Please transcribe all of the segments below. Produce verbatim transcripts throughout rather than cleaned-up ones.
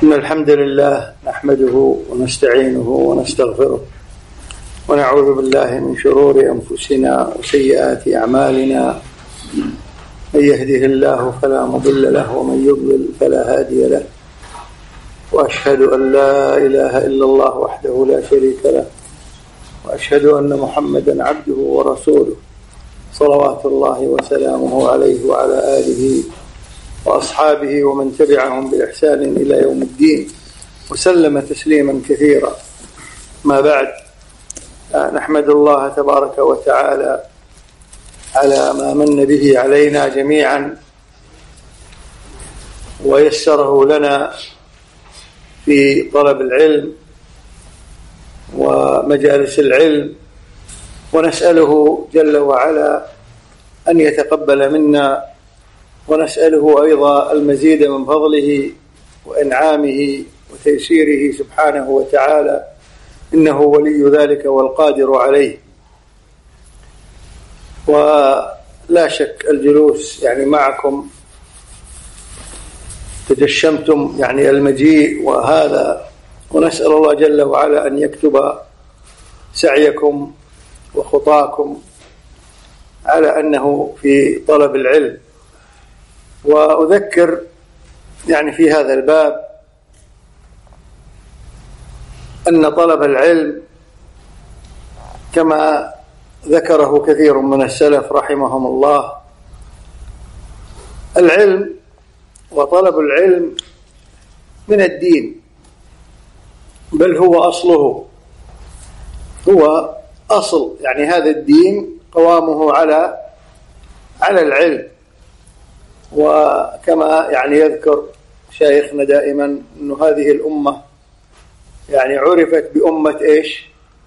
إن الحمد لله نحمده ونستعينه ونستغفره ونعوذ بالله من شرور أنفسنا وسيئات أعمالنا. من يهده الله فلا مضل له ومن يضلل فلا هادي له، وأشهد أن لا إله إلا الله وحده لا شريك له، وأشهد أن محمدا عبده ورسوله صلوات الله وسلامه عليه وعلى آله وأصحابه ومن تبعهم بإحسان إلى يوم الدين وسلم تسليما كثيرا. ما بعد، نحمد الله تبارك وتعالى على ما من به علينا جميعا ويسره لنا في طلب العلم ومجالس العلم، ونسأله جل وعلا أن يتقبل منا، ونسأله أيضا المزيد من فضله وإنعامه وتيسيره سبحانه وتعالى، إنه ولي ذلك والقادر عليه. ولا شك الجلوس يعني معكم تجشمتم يعني المجيء وهذا، ونسأل الله جل وعلا أن يكتب سعيكم وخطاكم على أنه في طلب العلم. وأذكر يعني في هذا الباب أن طلب العلم كما ذكره كثير من السلف رحمهم الله، العلم وطلب العلم من الدين، بل هو أصله، هو أصل يعني هذا الدين قوامه على على العلم. وكما يعني يذكر شيخنا دائما أن هذه الأمة يعني عرفت بأمة إيش؟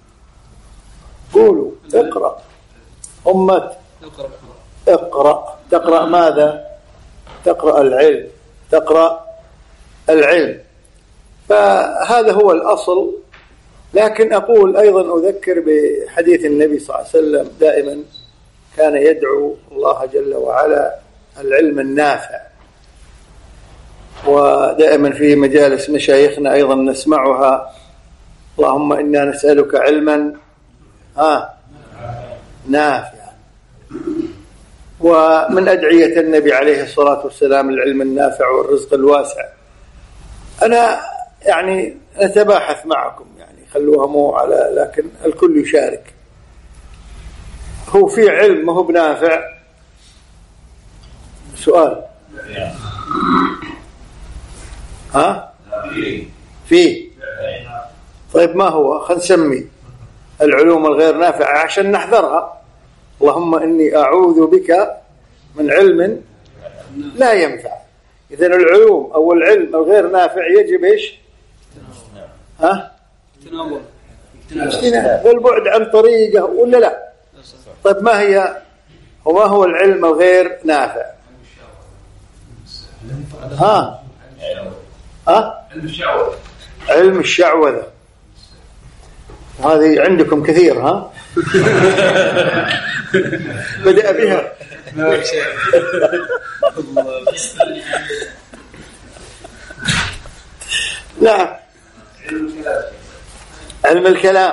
قولوا اقرأ. أمة اقرأ. تقرأ ماذا؟ تقرأ العلم، تقرأ العلم. فهذا هو الأصل. لكن أقول أيضا أذكر بحديث النبي صلى الله عليه وسلم، دائما كان يدعو الله جل وعلا العلم النافع، ودائما في مجالس مشايخنا أيضا نسمعها: اللهم إنا نسألك علما ها نافعا. ومن أدعية النبي عليه الصلاة والسلام العلم النافع والرزق الواسع. أنا يعني نتباحث معكم، يعني خلوها مو على، لكن الكل يشارك. هو في علم ما هو بنافع؟ سؤال. ها؟ فيه. طيب ما هو؟ خلينا نسمي العلوم الغير نافعة عشان نحذرها. اللهم إني أعوذ بك من علم لا ينفع. إذن العلوم أو العلم الغير نافع يجب إيش؟ ها؟ تناول. والبعد عن طريقه ولا لا؟ طيب ما هي وما هو العلم الغير نافع؟ ها؟ ها؟ علم الشعوذة. علم الشعوذة هذه عندكم كثير، ها؟ بدأ بها. نعم. علم الكلام.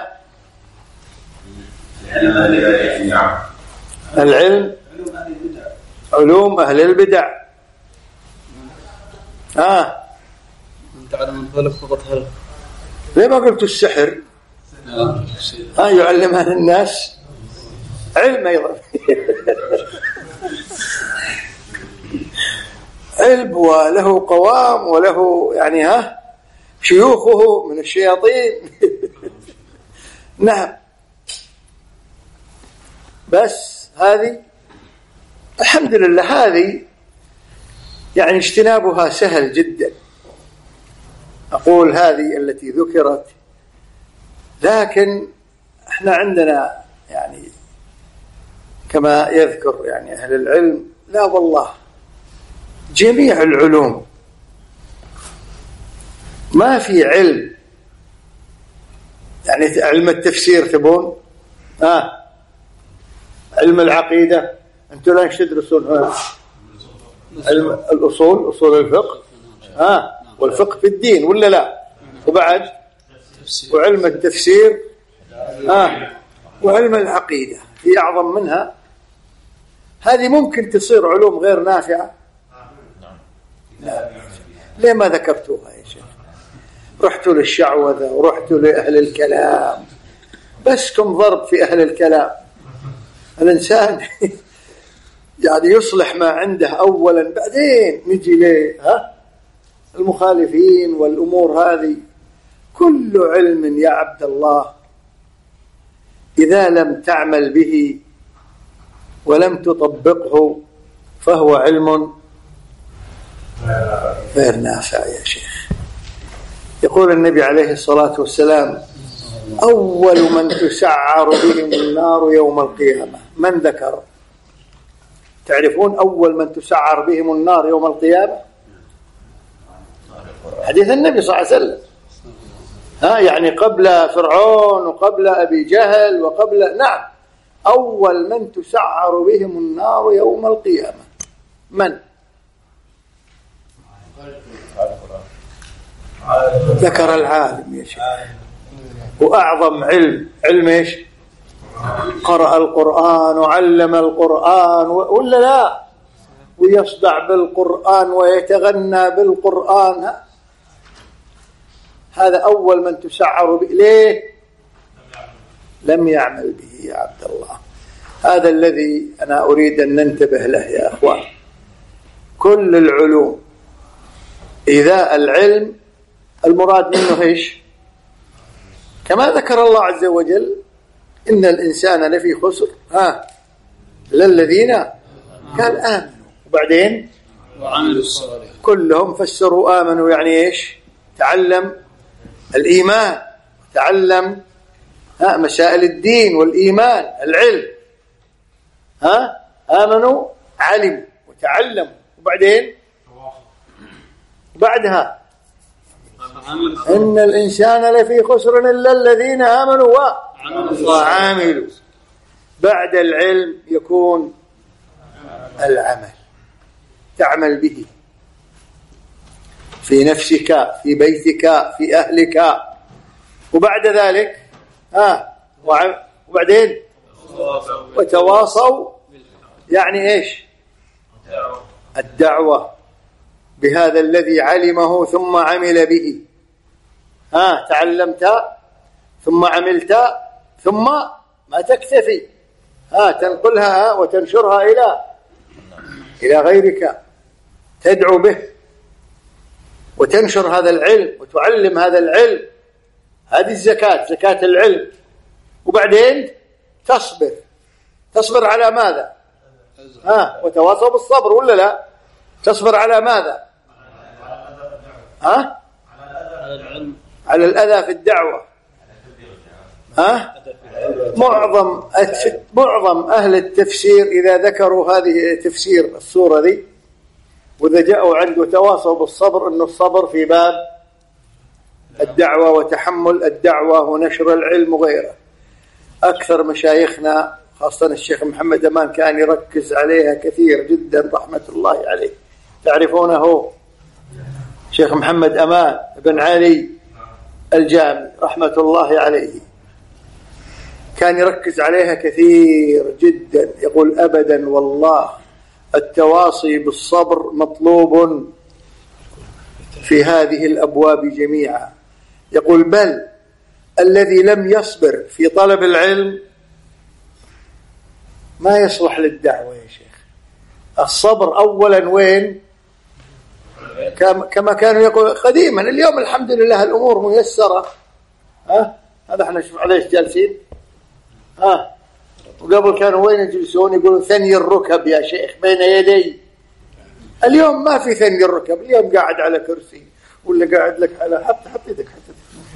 العلم علوم أهل البدع. ها؟ تعلم من خلق فقط هلك. ليه ما قلت السحر؟ ها يعلمها الناس علم أيضا. علم وله قوام وله يعني ها شيوخه من الشياطين. نعم. بس هذه الحمد لله هذه يعني اجتنابها سهل جدا. أقول هذه التي ذكرت، لكن احنا عندنا يعني كما يذكر يعني أهل العلم، لا والله جميع العلوم ما في علم يعني علم التفسير تبون، آه علم العقيدة أنتوا لا تدرسون علم الأصول، أصول الفقه، آه والفقه في الدين ولا لا؟ وبعد وعلم التفسير آه وعلم العقيدة في أعظم منها. هذه ممكن تصير علوم غير نافعة؟ لا. ليه ما ذكرتوها يا شيخ؟ رحتوا للشعوذة ورحتوا لأهل الكلام، بس كم ضرب في أهل الكلام. الإنسان يعني يصلح ما عنده أولا، بعدين نجي ليه ها المخالفين والأمور هذه. كل علم يا عبد الله إذا لم تعمل به ولم تطبقه فهو علم غير نافع يا شيخ. يقول النبي عليه الصلاة والسلام: أول من تسعر بهم النار يوم القيامة. من ذكر؟ تعرفون أول من تسعر بهم النار يوم القيامة؟ حديث النبي صلى الله عليه وسلم. ها يعني قبل فرعون وقبل أبي جهل وقبل نعم أول من تسعر بهم النار يوم القيامة من؟ ذكر العالم يا شيخ. وأعظم علم علم إيش؟ قرأ القرآن وعلم القرآن ولا لا، ويصدع بالقرآن ويتغنى بالقرآن. هذا أول من تسعر به. ليه؟ لم يعمل به يا عبد الله. هذا الذي أنا أريد أن ننتبه له يا أخوان. كل العلوم إذا العلم المراد منه إيش؟ كما ذكر الله عز وجل: إن الإنسان لفي خسر ها للذين قال آمنوا وبعدين وعملوا الصالحات. كلهم فسروا آمنوا يعني إيش؟ تعلم الإيمان، تعلم ها مسائل الدين والإيمان العلم. ها آمنوا علموا وتعلموا وبعدين بعدها إن الإنسان لفي خسر إلا الذين آمنوا وعملوا. بعد العلم يكون العمل، تعمل به في نفسك في بيتك في أهلك. وبعد ذلك ها وبعدين وتواصوا يعني إيش؟ الدعوة بهذا الذي علمه ثم عمل به. ها تعلمت ثم عملت ثم ما تكتفي، ها تنقلها وتنشرها إلى إلى غيرك، تدعو به وتنشر هذا العلم وتعلم هذا العلم. هذه الزكاة، زكاة العلم. وبعدين تصبر، تصبر على ماذا؟ ها وتواصوا بالصبر ولا لا؟ تصبر على ماذا؟ ها على الأذى في الدعوة. ها معظم معظم أهل التفسير إذا ذكروا هذه تفسير السورة ذي وإذا جاءوا عنده تواصوا بالصبر، أنه الصبر في باب الدعوة وتحمل الدعوة ونشر العلم وغيره. أكثر مشايخنا خاصة الشيخ محمد أمان كان يركز عليها كثير جدا رحمة الله عليه. تعرفونه شيخ محمد أمان بن علي الجامي رحمة الله عليه، كان يركز عليها كثير جدا. يقول: أبدا والله التواصي بالصبر مطلوب في هذه الأبواب جميعا. يقول: بل الذي لم يصبر في طلب العلم ما يصلح للدعوة يا شيخ. الصبر أولا وين؟ كما كانوا يقول قديما. اليوم الحمد لله الأمور ميسرة. ها هذا احنا شوف عليش جالسين. ها وقبل كانوا وين يجلسون؟ يقولون ثني الركب يا شيخ بين يدي. اليوم ما في ثني الركب، اليوم قاعد على كرسي ولا قاعد لك على حط حط يدك حط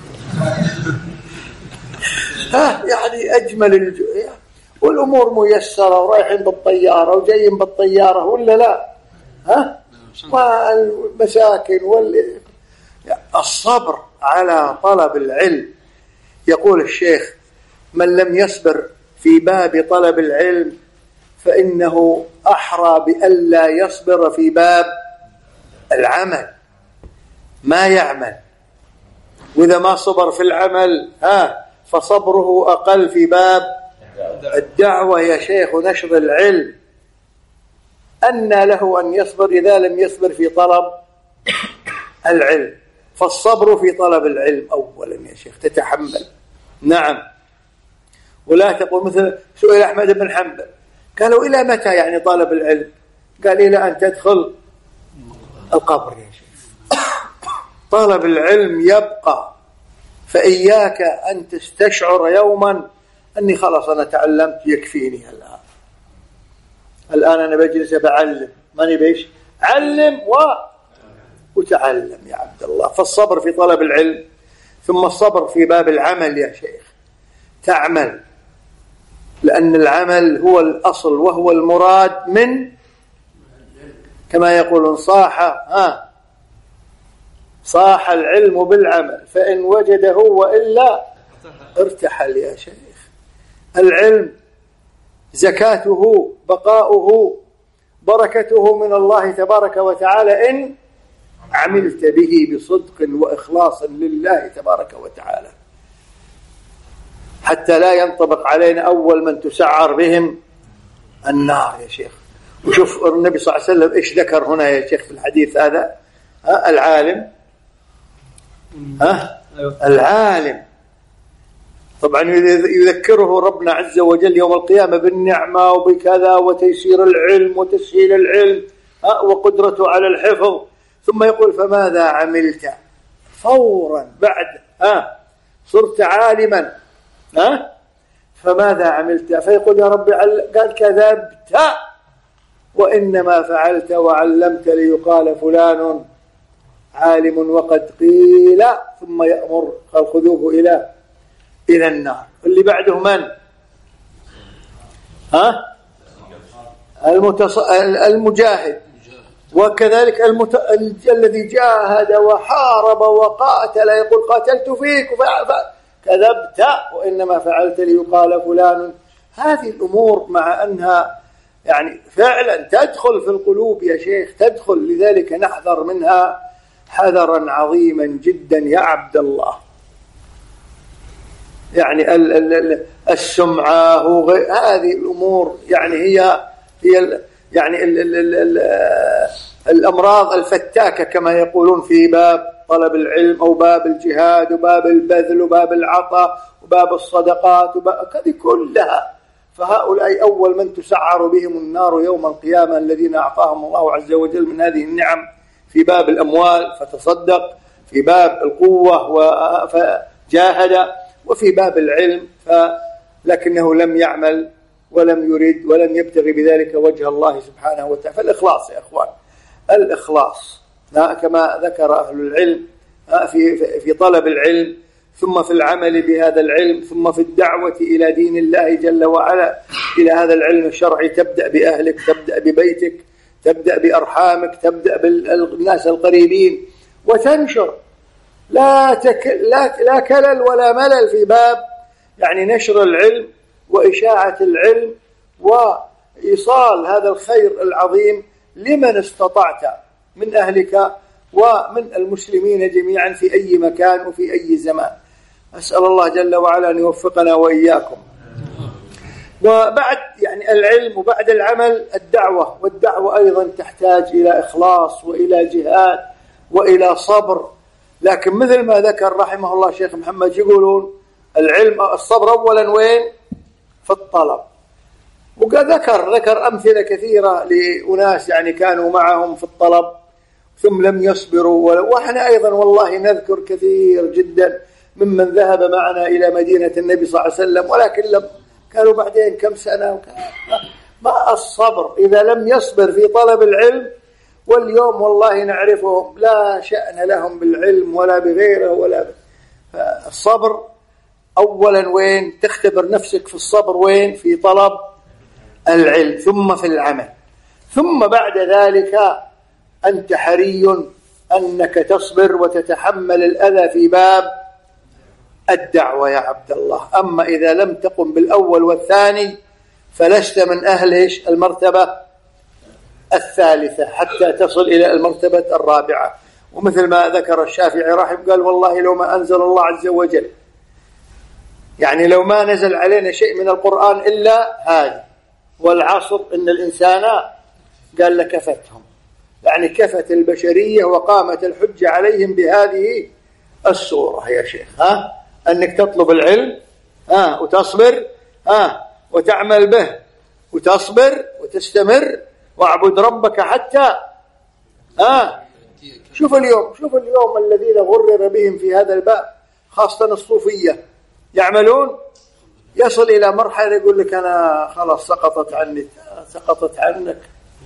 ها يعني أجمل الج... والأمور ميسرة ورايحين بالطيارة وجايين بالطيارة ولا لا؟ ها والمساكن وال... الصبر على طلب العلم. يقول الشيخ: من لم يصبر في باب طلب العلم فإنه أحرى بألا يصبر في باب العمل. ما يعمل، وإذا ما صبر في العمل ها فصبره أقل في باب الدعوة يا شيخ ونشر العلم. أن له أن يصبر إذا لم يصبر في طلب العلم؟ فالصبر في طلب العلم أولا يا شيخ، تتحمل. نعم. ولا تقول مثل سئل أحمد بن حنبل قالوا إلى متى يعني طالب العلم؟ قال إلى أن تدخل القبر يا شيخ. طلب العلم يبقى، فإياك أن تستشعر يوما أني خلاص أنا تعلمت يكفيني الآن الآن أنا بجلس بعلم، ماني بيش علم و... وتعلم يا عبد الله. فالصبر في طلب العلم، ثم الصبر في باب العمل يا شيخ. تعمل، لأن العمل هو الأصل وهو المراد من، كما يقولون صاح ها صاح العلم بالعمل فإن وجده وإلا ارتحل يا شيخ. العلم زكاته بقاؤه بركته من الله تبارك وتعالى إن عملت به بصدق وإخلاص لله تبارك وتعالى، حتى لا ينطبق علينا أول من تسعر بهم النار يا شيخ. وشوف النبي صلى الله عليه وسلم إيش ذكر هنا يا شيخ في الحديث هذا؟ ها العالم، ها العالم طبعا يذكره ربنا عز وجل يوم القيامة بالنعمة وبكذا وتيسير العلم وتسهيل العلم وقدرته على الحفظ، ثم يقول فماذا عملت؟ فورا بعد ها صرت عالما ها فماذا عملت؟ فيقول يا ربي قال كذبت وإنما فعلت وعلمت ليقال فلان عالم وقد قيل، ثم يأمر قال خذوه إلى إلى النار. اللي بعده من؟ ها المتص... المجاهد، وكذلك المت... الذي جاهد وحارب وقاتل يقول قاتلت فيك وفعل كذبت وإنما فعلت ليقال فلان. هذه الأمور مع أنها يعني فعلا تدخل في القلوب يا شيخ، تدخل، لذلك نحذر منها حذرا عظيما جدا يا عبد الله. يعني ال ال السمعة هذه الأمور يعني هي هي يعني ال ال ال ال الأمراض الفتاكة كما يقولون في باب طلب العلم أو باب الجهاد وباب البذل وباب العطاء وباب الصدقات هذه كلها. فهؤلاء أول من تسعر بهم النار يوم القيامة الذين أعطاهم الله عز وجل من هذه النعم في باب الأموال فتصدق، في باب القوة فجاهد، وفي باب العلم لكنه لم يعمل ولم يريد ولم يبتغي بذلك وجه الله سبحانه وتعالى. فالإخلاص يا أخوان، الإخلاص كما ذكر أهل العلم في في طلب العلم، ثم في العمل بهذا العلم، ثم في الدعوة إلى دين الله جل وعلا، إلى هذا العلم الشرعي. تبدأ بأهلك، تبدأ ببيتك، تبدأ بأرحامك، تبدأ بالناس القريبين وتنشر. لا, تك... لا... لا كلل ولا ملل في باب يعني نشر العلم وإشاعة العلم وإيصال هذا الخير العظيم لمن استطعت من أهلك ومن المسلمين جميعا في أي مكان وفي أي زمان. أسأل الله جل وعلا أن يوفقنا وإياكم. وبعد يعني العلم وبعد العمل الدعوة، والدعوة أيضا تحتاج إلى إخلاص وإلى جهاد وإلى صبر. لكن مثل ما ذكر رحمه الله شيخ محمد يقولون العلم الصبر أولا وين؟ في الطلب. وقد ذكر ذكر أمثلة كثيرة لأناس يعني كانوا معهم في الطلب ثم لم يصبروا، وإحنا أيضا والله نذكر كثير جدا ممن ذهب معنا إلى مدينة النبي صلى الله عليه وسلم ولكن لم كانوا بعدين كم سنة ما الصبر إذا لم يصبر في طلب العلم. واليوم والله نعرفهم لا شأن لهم بالعلم ولا بغيره ولا ب... الصبر أولا وين؟ تختبر نفسك في الصبر وين؟ في طلب العلم، ثم في العمل، ثم بعد ذلك أنت حري أنك تصبر وتتحمل الأذى في باب الدعوة يا عبد الله. أما إذا لم تقم بالأول والثاني فلست من أهل المرتبة الثالثة حتى تصل إلى المرتبة الرابعة. ومثل ما ذكر الشافعي رحمه قال والله لو ما أنزل الله عز وجل، يعني لو ما نزل علينا شيء من القرآن إلا هذا والعصر إن الإنسان قال لكفتهم، يعني كفت البشرية وقامت الحجة عليهم بهذه السورة يا شيخ. ها أنك تطلب العلم ها وتصبر ها وتعمل به وتصبر وتستمر واعبد ربك حتى ها. شوف اليوم شوف اليوم الذين غرر بهم في هذا الباب خاصة الصوفية يعملون، يصل إلى مرحلة يقول لك أنا خلاص سقطت عني سقطت عنك.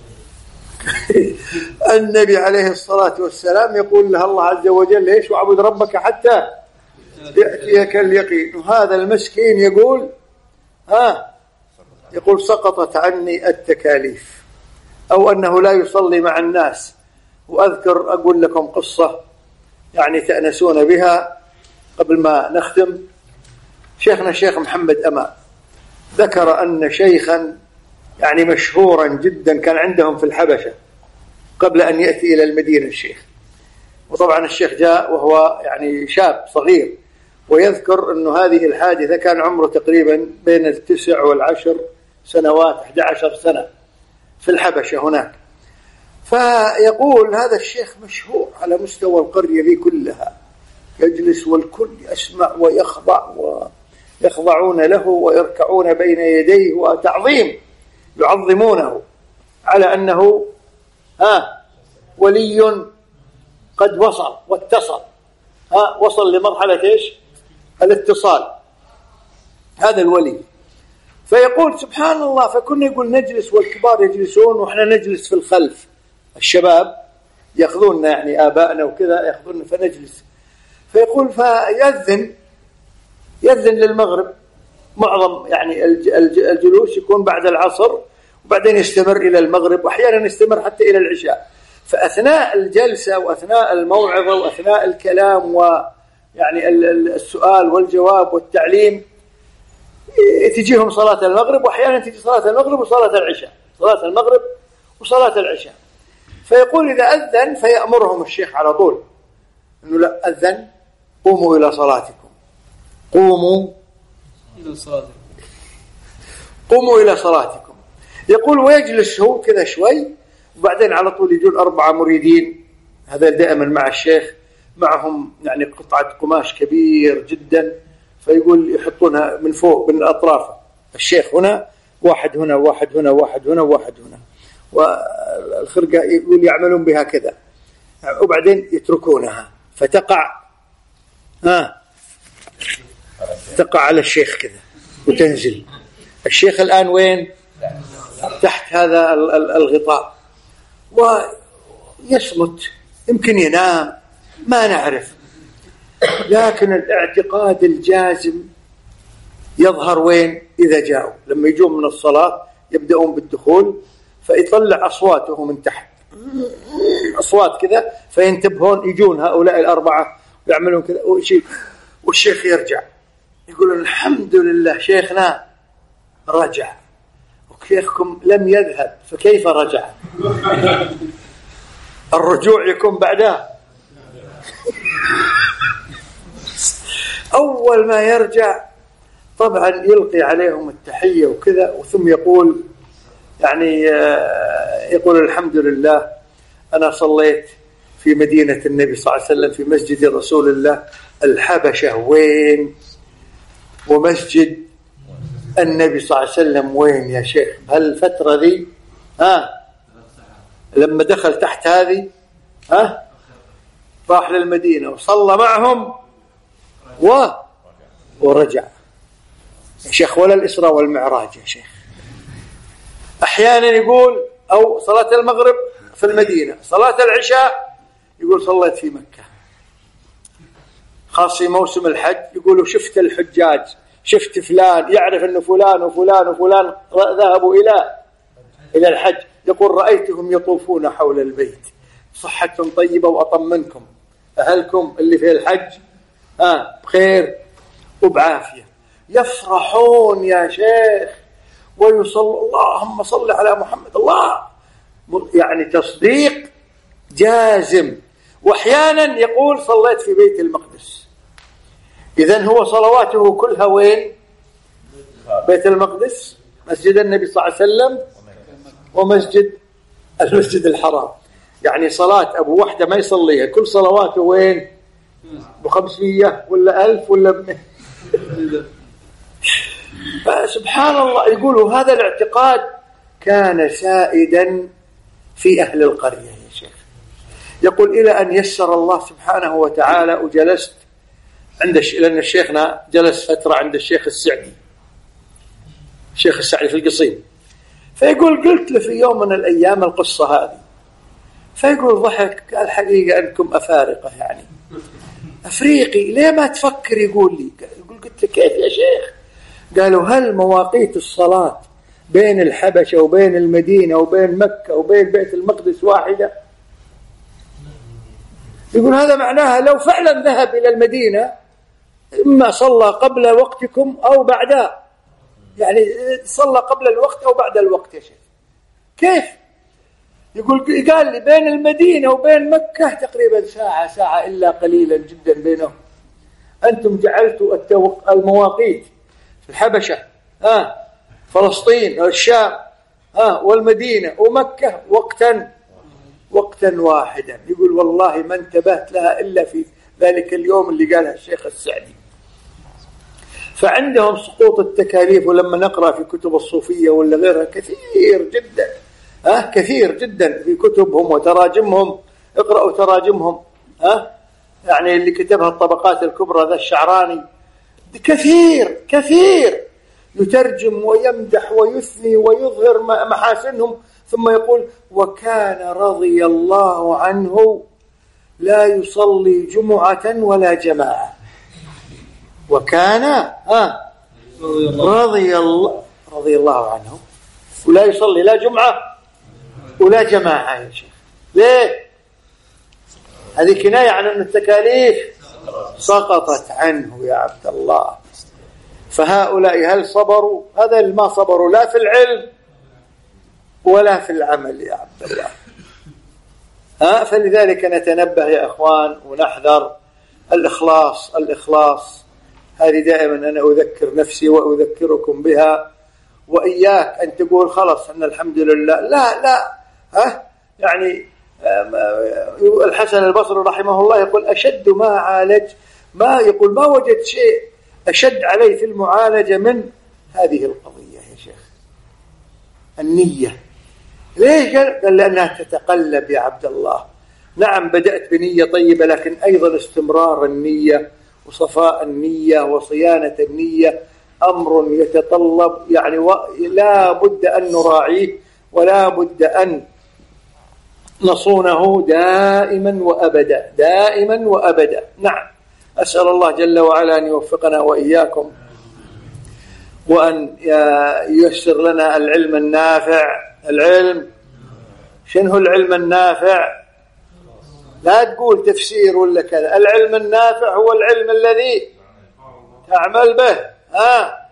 النبي عليه الصلاة والسلام يقول له الله عز وجل ليش واعبد ربك حتى يأتيك اليقين، وهذا المسكين يقول ها يقول سقطت عني التكاليف، أو أنه لا يصلي مع الناس. وأذكر أقول لكم قصة يعني تأنسون بها قبل ما نختم. شيخنا الشيخ محمد أمان ذكر أن شيخا يعني مشهورا جدا كان عندهم في الحبشة قبل أن يأتي إلى المدينة الشيخ، وطبعا الشيخ جاء وهو يعني شاب صغير، ويذكر أن هذه الحادثة كان عمره تقريبا بين التسع والعشر سنوات أحد عشر سنة في الحبشة هناك. فيقول هذا الشيخ مشهور على مستوى القرية ذي كلها، يجلس والكل يسمع ويخضع ويخضعون له ويركعون بين يديه وتعظيم، يعظمونه على أنه ها ولي قد وصل واتصل، ها وصل لمرحلة إيش الاتصال هذا الولي. فيقول سبحان الله، فكنا يقول نجلس والكبار يجلسون وإحنا نجلس في الخلف، الشباب يأخذوننا يعني آبائنا وكذا يأخذوننا فنجلس. فيقول فيأذن يأذن للمغرب، معظم يعني الجلوس يكون بعد العصر وبعدين يستمر إلى المغرب، وأحيانا يستمر حتى إلى العشاء. فأثناء الجلسة وأثناء الموعظة وأثناء الكلام ويعني السؤال والجواب والتعليم تجيهم صلاة المغرب، وأحيانا تجي صلاة المغرب وصلاة العشاء، صلاة المغرب وصلاة العشاء. فيقول إذا أذن فيأمرهم الشيخ على طول إنه لا أذن قوموا إلى صلاتكم، قوموا إلى صلاتكم، قوموا إلى صلاتكم. يقول ويجلس هو كذا شوي، وبعدين على طول يجون أربعة مريدين، هذا دائما مع الشيخ، معهم يعني قطعة قماش كبير جدا، فيقول يحطونها من فوق من الأطراف، الشيخ هنا واحد هنا واحد هنا واحد هنا واحد هنا، والخرقة يقول يعملون بها كذا، وبعدين يتركونها فتقع ها تقع على الشيخ كذا وتنزل. الشيخ الآن وين؟ تحت هذا الغطاء ويصمت، يمكن ينام ما نعرف، لكن الاعتقاد الجازم يظهر وين؟ إذا جاءوا لما يجون من الصلاة يبدأون بالدخول، فيطلع أصواته من تحت أصوات كذا، فينتبهون يجون هؤلاء الأربعة ويعملون كذا، والشيخ يرجع يقول الحمد لله شيخنا رجع، وشيخكم لم يذهب فكيف رجع؟ الرجوع يكون بعدها. أول ما يرجع طبعا يلقي عليهم التحية وكذا، وثم يقول يعني يقول الحمد لله أنا صليت في مدينة النبي صلى الله عليه وسلم في مسجد رسول الله. الحبشة وين؟ ومسجد النبي صلى الله عليه وسلم وين يا شيخ؟ هالفترة ذي ها لما دخل تحت هذه ها راح للمدينة وصلى معهم و ورجع يا شيخ. ولا الإسراء والمعراج يا شيخ. أحيانا يقول أو صلاة المغرب في المدينة، صلاة العشاء يقول صليت في مكة، خاصة موسم الحج يقولوا شفت الحجاج، شفت فلان، يعرف أنه فلان وفلان وفلان ذهبوا إلى إلى الحج، يقول رأيتهم يطوفون حول البيت، صحتهم طيبة وأطمنكم أهلكم اللي في الحج آه بخير وبعافية، يفرحون يا شيخ ويصلوا اللهم صل على محمد، الله يعني تصديق جازم. وأحيانا يقول صليت في بيت المقدس. إذن هو صلواته كلها وين؟ بيت المقدس، مسجد النبي صلى الله عليه وسلم، ومسجد المسجد الحرام. يعني صلاة أبو وحدة ما يصليها، كل صلواته وين؟ بخمسمية ولا ألف ولا بمئة. فسبحان الله. يقولوا هذا الاعتقاد كان سائدا في أهل القرية يا شيخ. يقول إلى أن يسر الله سبحانه وتعالى، وجلست عند الش... لأن الشيخنا جلس فترة عند الشيخ السعدي، الشيخ السعدي في القصيم. فيقول قلت له في يوم من الأيام القصة هذه، فيقول ضحك، قال الحقيقة أنكم أفارقة، يعني أفريقي ليه ما تفكر؟ يقول لي، يقول قلت له كيف يا شيخ؟ قالوا هل مواقيت الصلاة بين الحبشة وبين المدينة وبين مكة وبين بيت المقدس واحدة؟ يقول هذا معناها لو فعلا ذهب إلى المدينة إما صلى قبل وقتكم أو بعدها، يعني صلى قبل الوقت أو بعد الوقت يا شيخ. كيف؟ يقول قال لي بين المدينة وبين مكة تقريبا ساعة ساعة إلا قليلا جدا بينهم. أنتم جعلتوا المواقيت في الحبشة آه فلسطين والشام آه والمدينة ومكة وقتا وقتا واحدا. يقول والله ما انتبهت لها إلا في ذلك اليوم اللي قالها الشيخ السعدي. فعندهم سقوط التكاليف، ولما نقرأ في كتب الصوفية ولا غيرها كثير جدا أه كثير جدا في كتبهم وتراجمهم، اقرأوا تراجمهم أه يعني اللي كتبها الطبقات الكبرى ذا الشعراني، كثير كثير يترجم ويمدح ويثني ويظهر محاسنهم، ثم يقول وكان رضي الله عنه لا يصلي جمعة ولا جماعة. وكان آه رضي الله رضي الله عنه ولا يصلي لا جمعة ولا جماعة يا شيخ. ليه؟ هذه كناية عن أن التكاليف سقطت عنه يا عبد الله. فهؤلاء هل صبروا؟ هذا ما صبروا لا في العلم ولا في العمل يا عبد الله. ها فلذلك نتنبه يا أخوان ونحذر الإخلاص. الإخلاص هذه دائما أنا أذكر نفسي وأذكركم بها، وإياك أن تقول خلص أن الحمد لله. لا لا ها يعني الحسن البصري رحمه الله يقول أشد ما عالج ما يقول ما وجد شيء أشد عليه في المعالجة من هذه القضية يا شيخ، النية. ليش؟ قال لأنها تتقلب يا عبد الله. نعم بدأت بنية طيبة، لكن أيضا استمرار النية وصفاء النية وصيانة النية أمر يتطلب يعني لا بد أن نراعيه ولا بد أن نصونه دائما وأبدا دائما وأبدا. نعم أسأل الله جل وعلا أن يوفقنا وإياكم، وأن ييسر لنا العلم النافع. العلم شنو العلم النافع؟ لا تقول تفسير ولا كذا. العلم النافع هو العلم الذي تعمل به. ها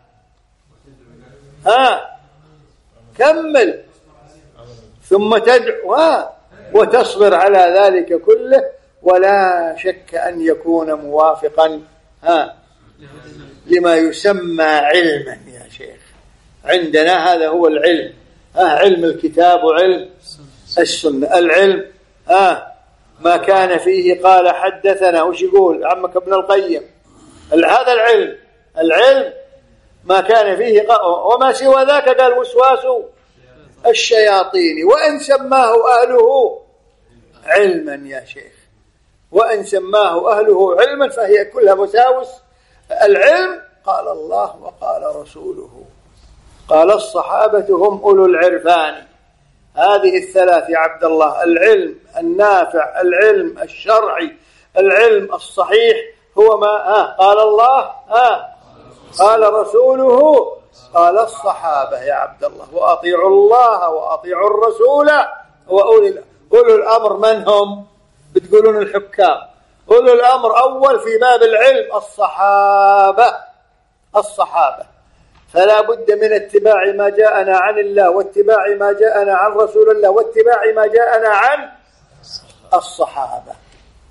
ها كمل ثم تدعو وتصبر على ذلك كله، ولا شك أن يكون موافقا ها لما يسمى علما يا شيخ. عندنا هذا هو العلم، ها علم الكتاب وعلم السنة. العلم ها ما كان فيه قال حدثنا، وش يقول عمك ابن القيم؟ هذا العلم. العلم ما كان فيه قال، وما سوى ذاك قال وسواس الشياطين، وإن سماه أهله علما يا شيخ، وإن سماه أهله علما فهي كلها مساوس. العلم قال الله وقال رسوله قال الصحابة هم أولو العرفان. هذه الثلاث يا عبد الله، العلم النافع، العلم الشرعي، العلم الصحيح، هو ما آه قال الله آه قال رسوله قال الصحابة يا عبد الله. وأطيعوا الله وأطيعوا الرسول وأولي أولو الأمر. من هم؟ بتقولون الحكام. أولو الأمر أول في باب العلم الصحابة. الصحابة فلا بد من اتباع ما جاءنا عن الله، واتباع ما جاءنا عن رسول الله، واتباع ما جاءنا عن الصحابة.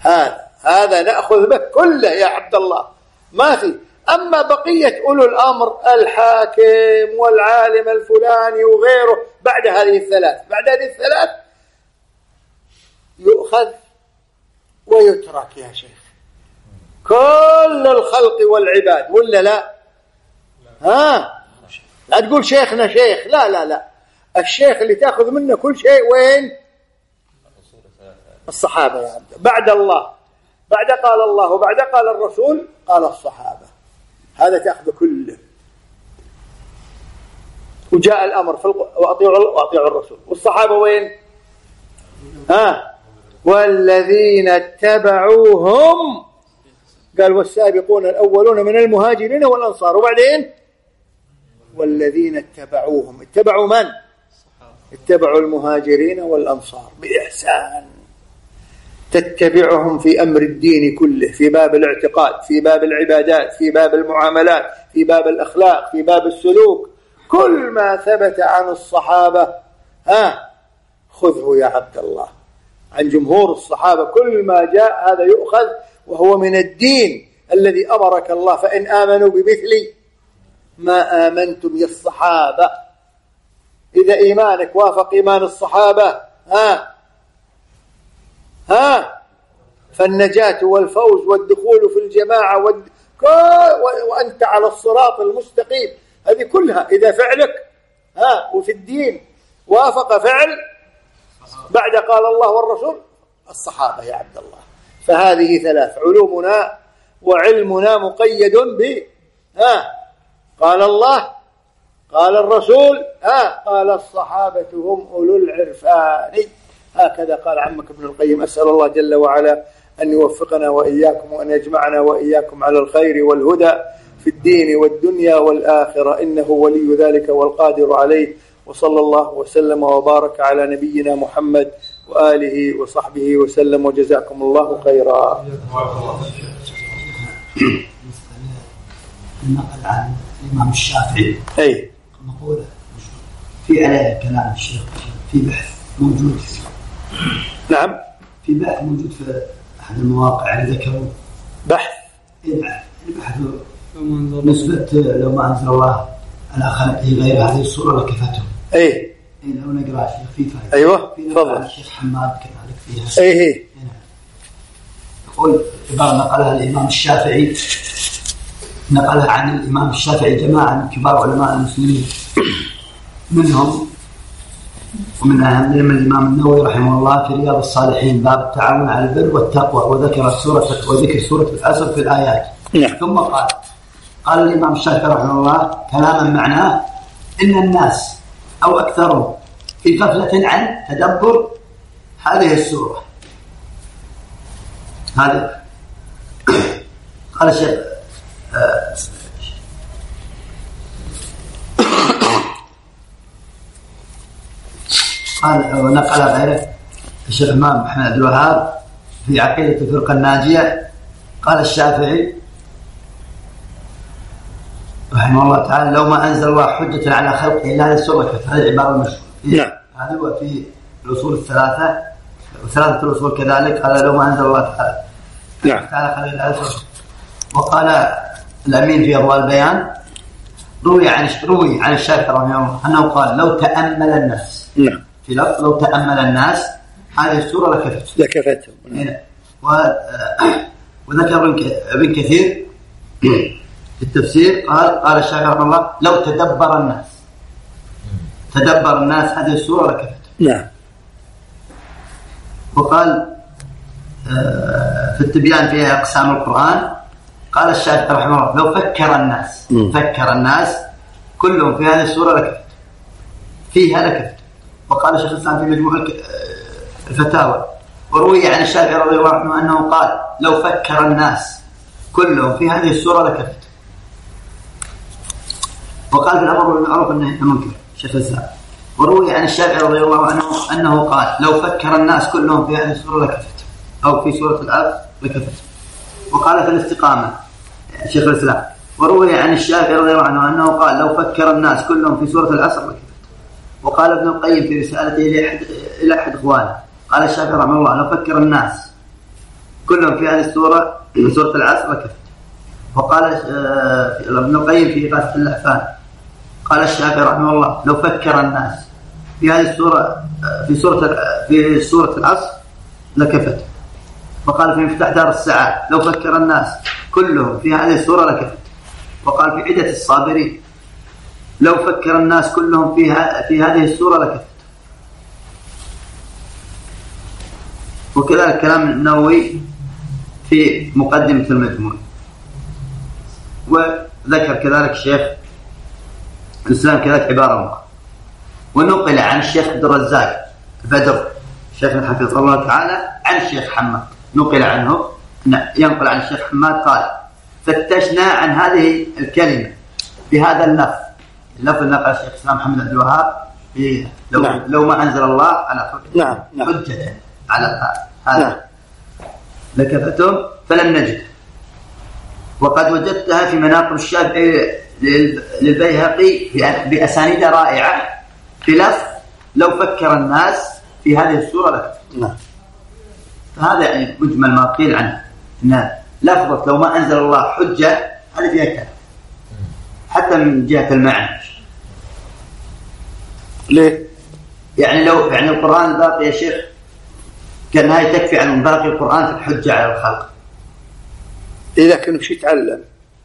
هذا هذا نأخذ به كله يا عبد الله، ما في. أما بقية أولو الأمر الحاكم والعالم الفلاني وغيره بعد هذه الثلاث بعد هذه الثلاث يؤخذ ويترك يا شيخ. كل الخلق والعباد ولا لا؟ ها لا تقول شيخنا شيخ، لا لا لا، الشيخ اللي تأخذ منه كل شيء وين؟ الصحابة يا عبد. بعد الله، بعد قال الله وبعد قال الرسول قال الصحابة، هذا تأخذ كله. وجاء الأمر في الق... وأطيعوا وأطيعوا الرسول. والصحابة وين؟ ها والذين اتبعوهم، قال والسابقون الأولون من المهاجرين والأنصار، وبعدين والذين اتبعوهم. اتبعوا من؟ اتبعوا المهاجرين والأنصار بإحسان. تتبعهم في أمر الدين كله، في باب الاعتقاد، في باب العبادات، في باب المعاملات، في باب الأخلاق، في باب السلوك. كل ما ثبت عن الصحابة ها خذه يا عبد الله، عن جمهور الصحابة. كل ما جاء هذا يؤخذ، وهو من الدين الذي أمرك الله. فإن آمنوا بمثل ما آمنتم يا الصحابة، إذا إيمانك وافق إيمان الصحابة ها ها فالنجاة والفوز والدخول في الجماعة والد... وأنت على الصراط المستقيم. هذه كلها إذا فعلك ها وفي الدين وافق فعل بعد قال الله والرسول الصحابة يا عبد الله. فهذه ثلاث، علومنا وعلمنا مقيد ب ها قال الله قال الرسول ها قال الصحابة هم أولو العرفان. هكذا قال عمك ابن القيم. أسأل الله جل وعلا أن يوفقنا وإياكم، وأن يجمعنا وإياكم على الخير والهدى في الدين والدنيا والآخرة، إنه ولي ذلك والقادر عليه. وصلى الله وسلم وبارك على نبينا محمد وآله وصحبه وسلم، وجزاكم الله خيرا. النقل عن الإمام الشافعي أي مقولة في عليه كلام الشيخ في بحث موجود. نعم، في بحث موجود في أحد المواقع اللي ذكروا بحث البحث نسبة لو ما أنزل الله على خلقه غير هذه الصورة لكفتهم. أي لو نقرأ شيخ في فائدة. أيوة تفضل. الشيخ حماد كذلك فيها. أي هي يقول عبارة نقلها الإمام الشافعي، نقلها عن الإمام الشافعي جماعة من كبار علماء المسلمين، منهم ومن أهمهم الإمام النووي رحمه الله في رياض الصالحين باب التعاون على البر والتقوى، وذكر سورة وذكر سورة العصر في الآيات. ثم قال قال الإمام الشافعي رحمه الله كلاما معناه إن الناس أو أكثرهم في غفلة عن تدبر هذه السورة. هذا قال الشيخ آه قال ونقل غيره الشيخ الإمام محمد عبد الوهاب في عقيدة الفرقة الناجية. قال الشافعي رحمه الله تعالى لو ما أنزل الله حجة على خلقه إلا للسورة. هذه العبارة المشهورة. نعم. هذا هو في الأصول الثلاثة وثلاثة الأصول كذلك. قال لو ما أنزل الله تعالى نعم تعالى خلق الأسر. وقال الأمين في أضواء البيان روي عن روي عن الشافعي رحمه الله أنه قال لو تأمل الناس. نعم. في لفظ لو تأمل الناس هذه السورة لكفت لكفتهم. نعم. وذكر ابن كثير في التفسير قال قال الشافعي رحمه الله لو تدبر الناس تدبر الناس هذه السورة لكفت. نعم. وقال في التبيان في أقسام القرآن قال الشافعي رحمه الله لو فكر الناس م. فكر الناس كلهم في هذه السورة لكفت فيها لكفت. وقال الشيخ الإسلام في مجموع الفتاوى وروي عن الشافعي رضي الله عنه أنه قال لو فكر الناس كلهم في هذه السورة لكفت. وقال في الأمر بالمعروف والنهي عن المنكر الشيخ الإسلام وروي عن الشافعي رضي الله عنه أنه قال لو فكر الناس كلهم في هذه السورة لكفت أو في سورة الأب لكفت. وقال في الاستقامة الشيخ الإسلام وروي عن الشافعي رضي الله عنه أنه قال لو فكر الناس كلهم في سورة العصر لكفت. وقال ابن القيم في رسالته إلى أحد إلى أحد إخوانه قال الشافعي رحمه الله لو فكر الناس كلهم في هذه السورة من سورة العصر لكفت. وقال ابن القيم في إغاثة اللهفان قال الشافعي رحمه الله لو فكر الناس في هذه السورة في سورة في سورة العصر لكفت. وقال في مفتاح دار السعادة لو فكر الناس كلهم في هذه السورة لكفت. وقال في عدة الصابرين لو فكر الناس كلهم في في هذه السورة لكفت. وكذلك كلام النووي في مقدمة المجموع. وذكر كذلك الشيخ الإسلام كذلك عبارة أخرى. ونقل عن الشيخ عبد الرزاق بدر شيخنا حفظه الله تعالى عن الشيخ حماد نقل عنه ينقل عن الشيخ حماد قال فتشنا عن هذه الكلمة بهذا اللفظ اللفظ نقل الشيخ الإسلام محمد عبد الوهاب لو, نعم. لو ما أنزل الله على حجة نعم. حجة على هذا نعم. لكفتهم فلم نجد. وقد وجدتها في مناقب الشافعي للبيهقي بأسانيد رائعة في لفظ لو فكر الناس في هذه السورة لكفت. نعم. فهذا يعني مجمل ما قيل عنه إن لفظة لو ما أنزل الله حجة هذا فيها كلام حتى من جهة المعنى. ليه؟ يعني لو يعني القرآن الباقي يا شيخ كان هاي تكفي عن باقي القرآن في الحجة على الخلق. إذا كان مش يتعلم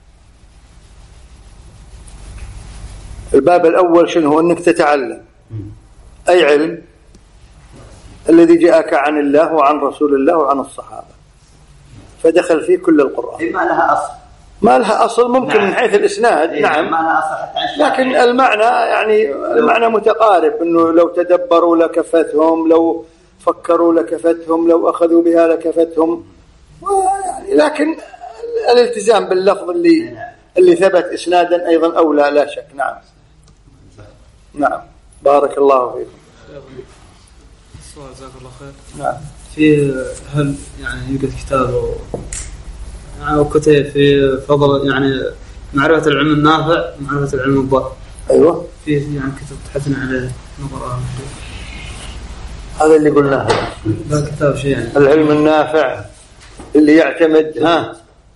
الباب الأول شنو هو أنك تتعلم أي علم الذي جاءك عن الله وعن رسول الله وعن الصحابة فدخل فيه كل القرآن. ما لها أصل ما لها أصل ممكن نعم. من حيث الإسناد إيه نعم ما لها أصل حتى لكن المعنى يعني المعنى متقارب إنه لو تدبروا لكفتهم لو فكروا لكفتهم لو أخذوا بها لكفتهم يعني لكن الالتزام باللفظ اللي نعم. اللي ثبت إسنادا أيضا أولى لا شك. نعم نعم بارك الله فيكم. السؤال جزاك الله خير. نعم في هل يعني يوجد كتاب أو أو كتاب في فضل يعني معرفة العلم النافع ومعرفة العلم الضار؟ أيوة في يعني كتاب تحثنا عليه نقرأه. هذا اللي قلناه لا كتاب شيء يعني العلم النافع اللي يعتمد ها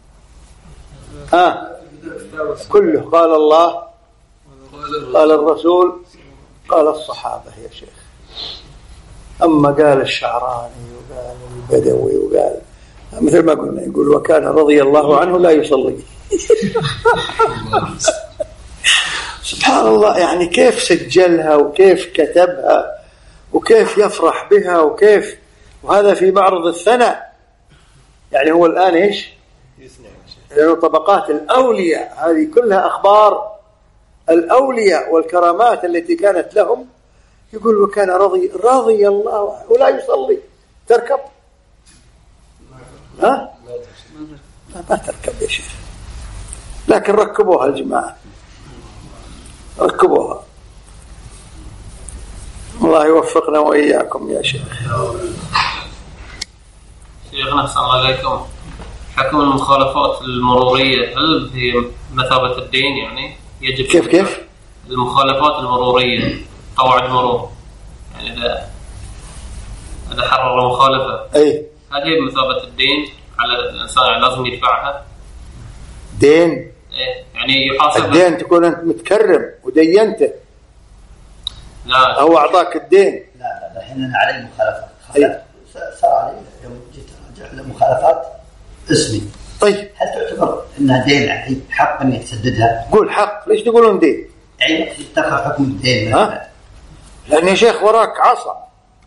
ها كله قال الله قال الرسول قال الصحابة يا شيخ. أما قال الشعراني وقال البدوي وقال مثل ما قلنا يقول وكان رضي الله عنه لا يصلي. سبحان الله يعني كيف سجلها وكيف كتبها وكيف يفرح بها وكيف وهذا في معرض الثناء. يعني هو الآن إيش لأنه طبقات الأولياء هذه كلها أخبار الأولياء والكرامات التي كانت لهم. يقول وكان رضي رضي الله عنه ولا يصلي تركب ها ما تركب يا شيخ لكن ركبوها الجماعة ركبوها. الله يوفقنا وإياكم يا شيخ. شيخنا أحسن الله عليكم. حكم المخالفات المرورية هل في مثابة الدين يعني يجب كيف كيف المخالفات المرورية قواعد مرور يعني إذا إذا حرر مخالفة أي هل هي بمثابة الدين على الإنسان يعني لازم يدفعها دين إيه يعني يحاسب الدين تكون أنت متكرم ودينته لا هو أعطاك الدين. لا لا الحين أنا علي المخالفات صار علي يوم جيت أرجع لمخالفات اسمي. طيب هل تعتبر أنها دين علي حق أن يتسددها؟ قول حق ليش تقولون دين؟ يعني تتخذ حكم الدين ها؟ لأن يا شيخ وراك عصا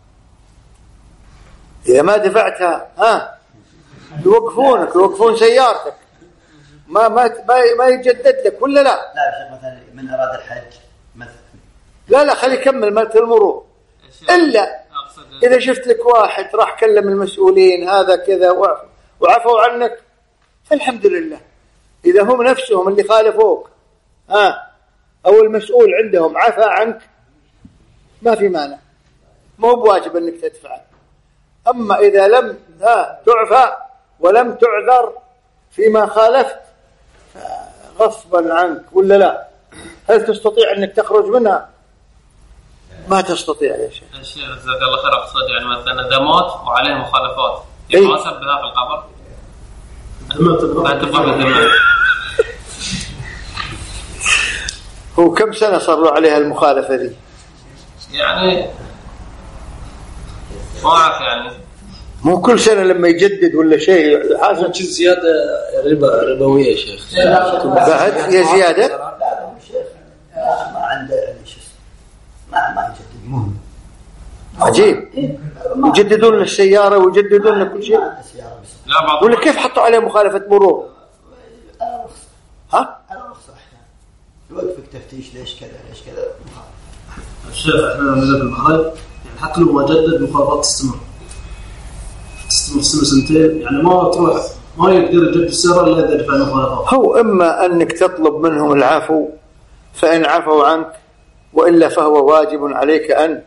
إذا ما دفعتها ها يوقفونك يوقفون سيارتك ما ما ما يجدد لك ولا لا؟ لا يا شيخ مثلا من أراد الحج مثلا لا لا خلي يكمل مالت المرور إلا إذا شفت لك واحد راح كلم المسؤولين هذا كذا وعفوا عنك فالحمد لله. إذا هم نفسهم اللي خالفوك ها أو المسؤول عندهم عفى عنك ما في مانع مو بواجب أنك تدفع. أما إذا لم ها تعفى ولم تعذر فيما خالفت غصبا عنك ولا لا هل تستطيع أنك تخرج منها؟ ما تستطيع يا شيخ. الشيخ جزاك الله خير. أقصد يعني مثلا إذا مات وعليه مخالفات يحاسب بها في القبر ما تبغى. هو كم سنة صار له عليها المخالفة ذي؟ يعني ما أعرف يعني. مو كل سنة لما يجدد ولا شيء حاجة زيادة ربا ربوية يا شيخ. بعد هي زيادة؟ لا لا شيخ ما عنده شيء ما ما يجدد مهم. عجيب. يجددون للسيارة ويجددون لكل شيء. لا ولا كيف حطوا عليه مخالفة مرور؟ ها؟ أنا رخصة يوقفك تفتيش ليش كذا ليش كذا. الشيخ احنا نزل البحرين يعني حتى لو ما جدد مخالفات تستمر تستمر سنة سنتين يعني ما تروح ما يقدر يجدد السيارة إلا إذا دفع مخالفات. هو إما أنك تطلب منهم العفو فإن عفوا عنك وإلا فهو واجب عليك أن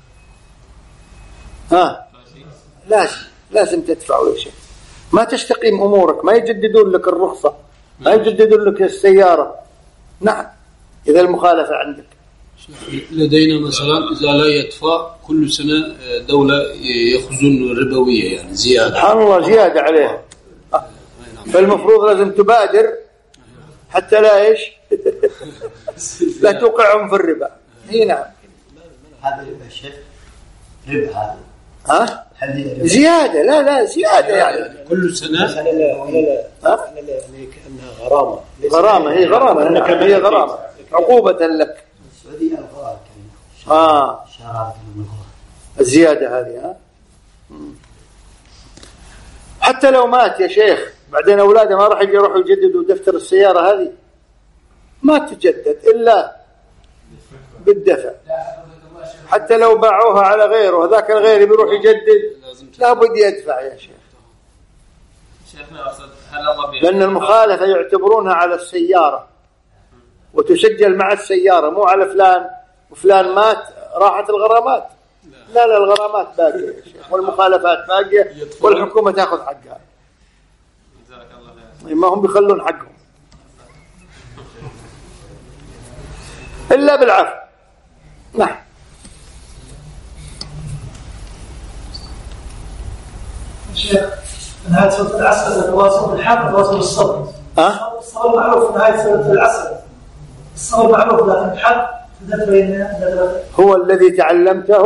ها لازم لازم تدفع يا شيخ. ما تستقيم أمورك ما يجددون لك الرخصة ما يجددون لك السيارة. نعم إذا المخالفة عندك. لدينا مثلا إذا لا يدفع كل سنة دولة يأخذون ربوية يعني زيادة. سبحان الله زيادة عليها. فالمفروض لازم تبادر حتى لا إيش لا توقعهم في الربا. هي نعم. هذا ربا الشيخ ربا هذا. ها؟ زيادة لا لا زيادة يعني كل سنة. لا لا لا يعني كأنها غرامة. غرامة هي غرامة هي غرامة عقوبة لك. السعودية الغرامة آه شرارة الزيادة هذه. ها حتى لو مات يا شيخ بعدين أولاده ما راح يروحوا يجددوا دفتر السيارة هذه ما تجدد إلا بالدفع. حتى لو باعوها على غيره هذاك الغير بيروح يجدد لا بد يدفع يا شيخ. لأن المخالفة يعتبرونها على السيارة وتسجل مع السيارة مو على فلان وفلان مات راحت الغرامات. لا لا الغرامات باقية يا شيخ والمخالفات باقية والحكومة تأخذ حقها. ما هم بيخلون حقهم إلا بالعفو. نعم. شيخ نهاية سورة العسل التواصل بالحق والتواصل بالصبر. ها؟ الصبر معروف نهاية سورة العسل. الصبر معروف لكن الحق هو الذي تعلمته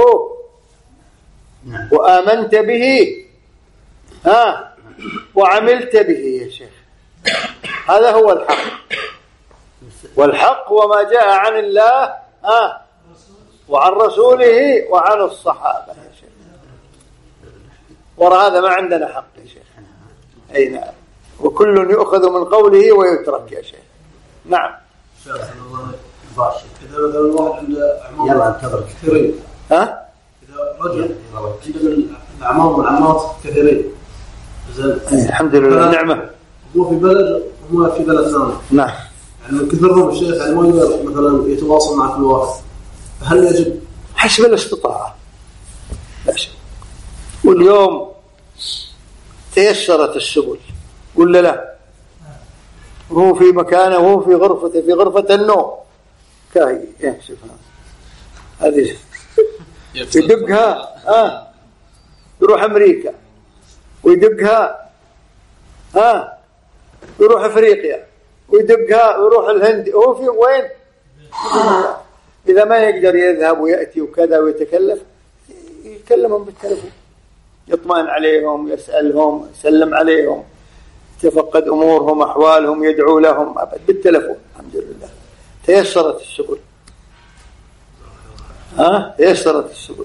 وآمنت به ها وعملت به يا شيخ. هذا هو الحق. والحق وما جاء عن الله ها وعن رسوله وعن الصحابة يا شيخ. وراء هذا ما عندنا حق يا شيخ. أي نعم. وكل يؤخذ من قوله ويترك يا شيخ. نعم. إذا مثلا الواحد عنده أعمال كثيرين ها؟ إذا رجل عنده الأعمال والعمات كثيرين زين الحمد لله نعمة. هو في بلد وما في بلد ثاني. نعم. يعني كثرهم الشيخ يعني ما يقدر مثلا يتواصل مع كل واحد. هل يجب حسب الاستطاعة؟ لا شيء. واليوم تيسرت السبل ولا لا؟ هو في مكانه وهو في غرفته في غرفة النوم كاهي إيه سبحان هذه يدقها ها يروح أمريكا ويدقها ها يروح أفريقيا ويدقها ويروح الهند. هو في وين؟ إذا ما يقدر يذهب ويأتي وكذا ويتكلف يتكلمهم بالتلفون يطمئن عليهم يسألهم يسلم عليهم يتفقد أمورهم أحوالهم يدعو لهم بالتلفون. الحمد لله تيسرت السبل. ها تيسرت السبل.